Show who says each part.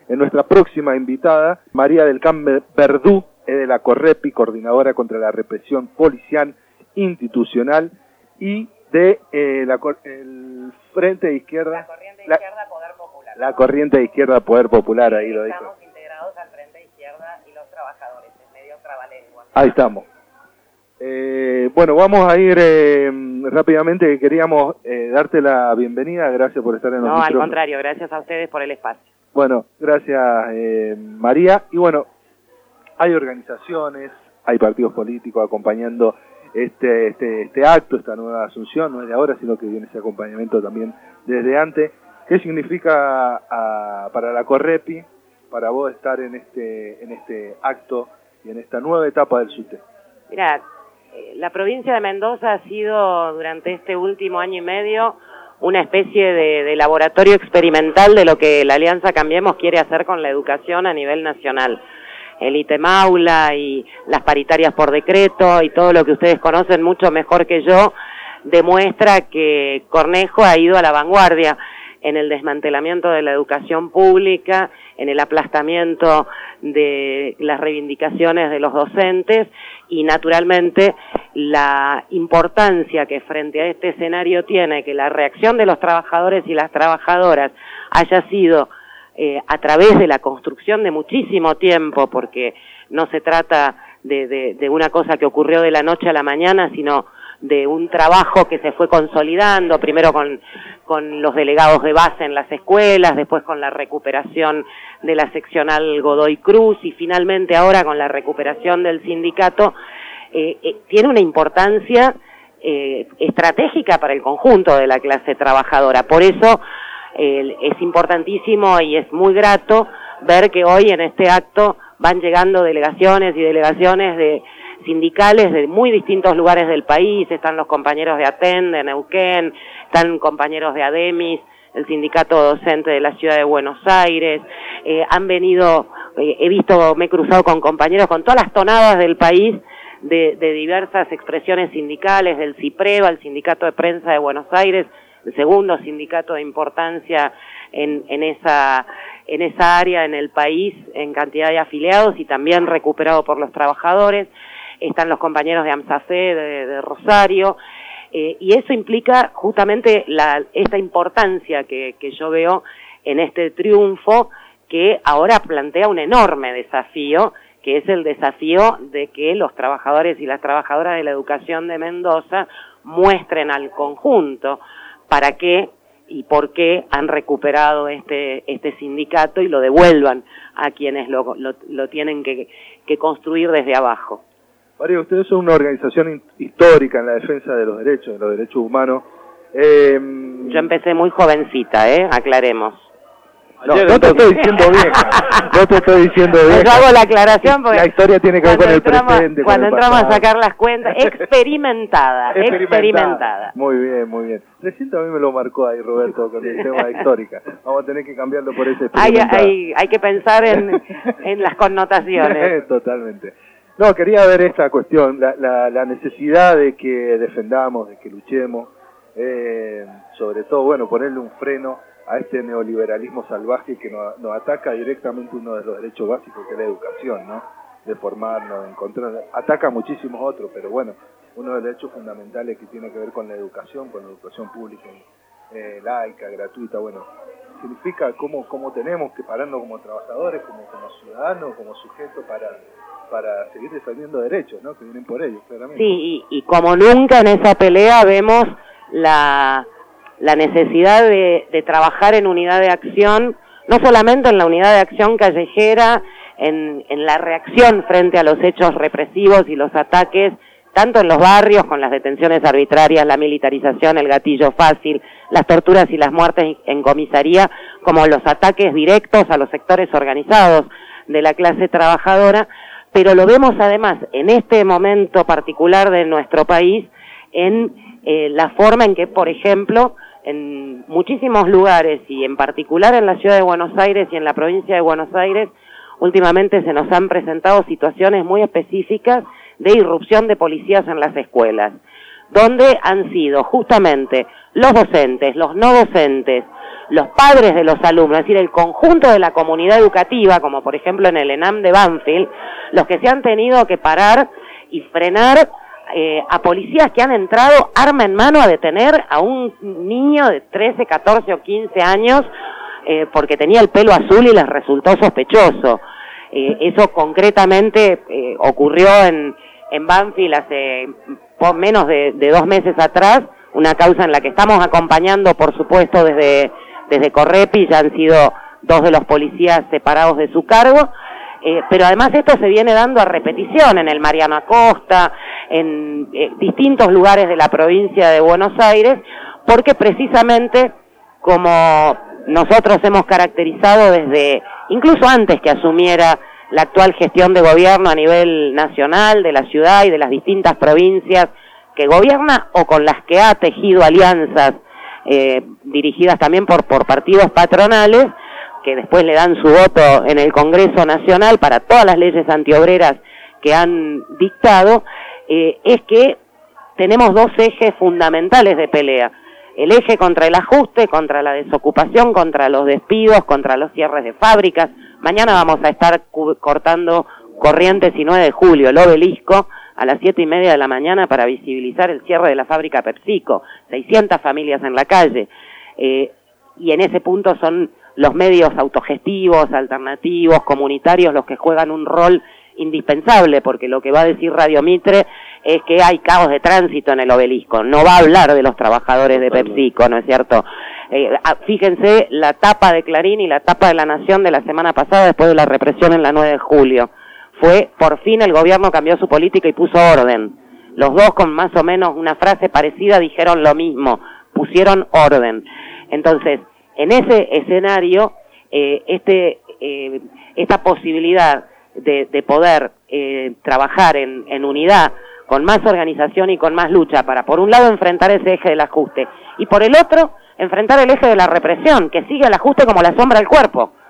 Speaker 1: en nuestra próxima invitada, María del Carmen Verdú, de la Correpi, coordinadora contra la represión policial institucional, y de el Frente de Izquierda.
Speaker 2: La Corriente de Izquierda Poder Popular.
Speaker 1: La Corriente de Izquierda Poder Popular, ahí lo dijo.
Speaker 2: Estamos integrados al Frente de Izquierda y los trabajadores, es medio trabalengua.
Speaker 1: Ahí estamos. Bueno, vamos a ir rápidamente. Queríamos darte la bienvenida, gracias por estar en los micrófonos.
Speaker 2: No, al contrario, gracias a ustedes por el espacio.
Speaker 1: Bueno, gracias María. Y bueno, hay organizaciones, hay partidos políticos acompañando este acto, esta nueva asunción, no es de ahora, sino que viene ese acompañamiento también desde antes. ¿Qué significa para la Correpi, para vos estar en este acto y en esta nueva etapa del SUTE?
Speaker 2: Mirá, la provincia de Mendoza ha sido durante este último año y medio una especie de laboratorio experimental de lo que la Alianza Cambiemos quiere hacer con la educación a nivel nacional. El ítem aula y las paritarias por decreto y todo lo que ustedes conocen mucho mejor que yo demuestra que Cornejo ha ido a la vanguardia en el desmantelamiento de la educación pública, en el aplastamiento de las reivindicaciones de los docentes y naturalmente la importancia que frente a este escenario tiene que la reacción de los trabajadores y las trabajadoras haya sido a través de la construcción de muchísimo tiempo, porque no se trata de una cosa que ocurrió de la noche a la mañana, sino de un trabajo que se fue consolidando, primero con los delegados de base en las escuelas, después con la recuperación de la seccional Godoy Cruz y finalmente ahora con la recuperación del sindicato, tiene una importancia estratégica para el conjunto de la clase trabajadora. Por eso es importantísimo y es muy grato ver que hoy en este acto van llegando delegaciones y delegaciones de sindicales de muy distintos lugares del país. Están los compañeros de ATEN, de Neuquén, están compañeros de ADEMIS, el sindicato docente de la ciudad de Buenos Aires, han venido, me he cruzado con compañeros con todas las tonadas del país, de diversas expresiones sindicales, del CIPREVA, el Sindicato de Prensa de Buenos Aires, el segundo sindicato de importancia en esa área en el país en cantidad de afiliados y también recuperado por los trabajadores. Están los compañeros de AMSAFE de Rosario, y eso implica justamente esta importancia que yo veo en este triunfo que ahora plantea un enorme desafío, que es el desafío de que los trabajadores y las trabajadoras de la educación de Mendoza muestren al conjunto para qué y por qué han recuperado este sindicato y lo devuelvan a quienes lo tienen que construir desde abajo.
Speaker 1: María, ustedes son una organización histórica en la defensa de los derechos humanos.
Speaker 2: Yo empecé muy jovencita, aclaremos.
Speaker 1: No te estoy diciendo vieja, no te estoy diciendo vieja.
Speaker 2: Yo hago la aclaración porque
Speaker 1: la historia tiene que ver con el presente.
Speaker 2: Cuando entramos a sacar las cuentas, experimentada.
Speaker 1: Muy bien, muy bien. Recién a mí me lo marcó ahí Roberto con el tema de histórica. Vamos a tener que cambiarlo por ese experimentada.
Speaker 2: Hay que pensar en las connotaciones.
Speaker 1: Totalmente. No, quería ver esta cuestión, la necesidad de que defendamos, de que luchemos, sobre todo, bueno, ponerle un freno a este neoliberalismo salvaje que nos ataca directamente uno de los derechos básicos, que es la educación, ¿no? De formarnos, de encontrar, ataca a muchísimos otros, pero bueno, uno de los derechos fundamentales que tiene que ver con la educación pública, laica, gratuita, bueno, significa cómo tenemos que pararnos como trabajadores, como ciudadanos, como sujetos para seguir defendiendo derechos, ¿no? Que vienen por ellos, claramente.
Speaker 2: Sí, y como nunca en esa pelea vemos la necesidad de trabajar en unidad de acción, no solamente en la unidad de acción callejera, en la reacción frente a los hechos represivos y los ataques, tanto en los barrios, con las detenciones arbitrarias, la militarización, el gatillo fácil, las torturas y las muertes en comisaría, como los ataques directos a los sectores organizados de la clase trabajadora, pero lo vemos además en este momento particular de nuestro país, en la forma en que, por ejemplo, en muchísimos lugares y en particular en la ciudad de Buenos Aires y en la provincia de Buenos Aires, últimamente se nos han presentado situaciones muy específicas de irrupción de policías en las escuelas, donde han sido justamente los docentes, los no docentes, los padres de los alumnos, es decir, el conjunto de la comunidad educativa, como por ejemplo en el ENAM de Banfield, los que se han tenido que parar y frenar a policías que han entrado arma en mano a detener a un niño de 13, 14 o 15 años porque tenía el pelo azul y les resultó sospechoso. Eso concretamente ocurrió en Banfield hace menos de 2 meses atrás, una causa en la que estamos acompañando, por supuesto, desde Correpi. Ya han sido 2 de los policías separados de su cargo, pero además esto se viene dando a repetición en el Mariano Acosta, en distintos lugares de la provincia de Buenos Aires, porque precisamente como nosotros hemos caracterizado desde, incluso antes que asumiera la actual gestión de gobierno a nivel nacional, de la ciudad y de las distintas provincias que gobierna o con las que ha tejido alianzas dirigidas también por partidos patronales, que después le dan su voto en el Congreso Nacional para todas las leyes antiobreras que han dictado, es que tenemos 2 ejes fundamentales de pelea. El eje contra el ajuste, contra la desocupación, contra los despidos, contra los cierres de fábricas. Mañana vamos a estar cortando Corrientes y 9 de julio, el Obelisco, a las 7:30 de la mañana para visibilizar el cierre de la fábrica PepsiCo. 600 familias en la calle. Y en ese punto son los medios autogestivos, alternativos, comunitarios, los que juegan un rol indispensable, porque lo que va a decir Radio Mitre es que hay caos de tránsito en el Obelisco, no va a hablar de los trabajadores de PepsiCo, ¿no es cierto? Fíjense la tapa de Clarín y la tapa de La Nación de la semana pasada después de la represión en la 9 de julio. Fue, por fin el gobierno cambió su política y puso orden. Los dos con más o menos una frase parecida dijeron lo mismo, pusieron orden. Entonces, en ese escenario, esta posibilidad de poder trabajar en unidad, con más organización y con más lucha, para por un lado enfrentar ese eje del ajuste, y por el otro, enfrentar el eje de la represión, que sigue el ajuste como la sombra del cuerpo.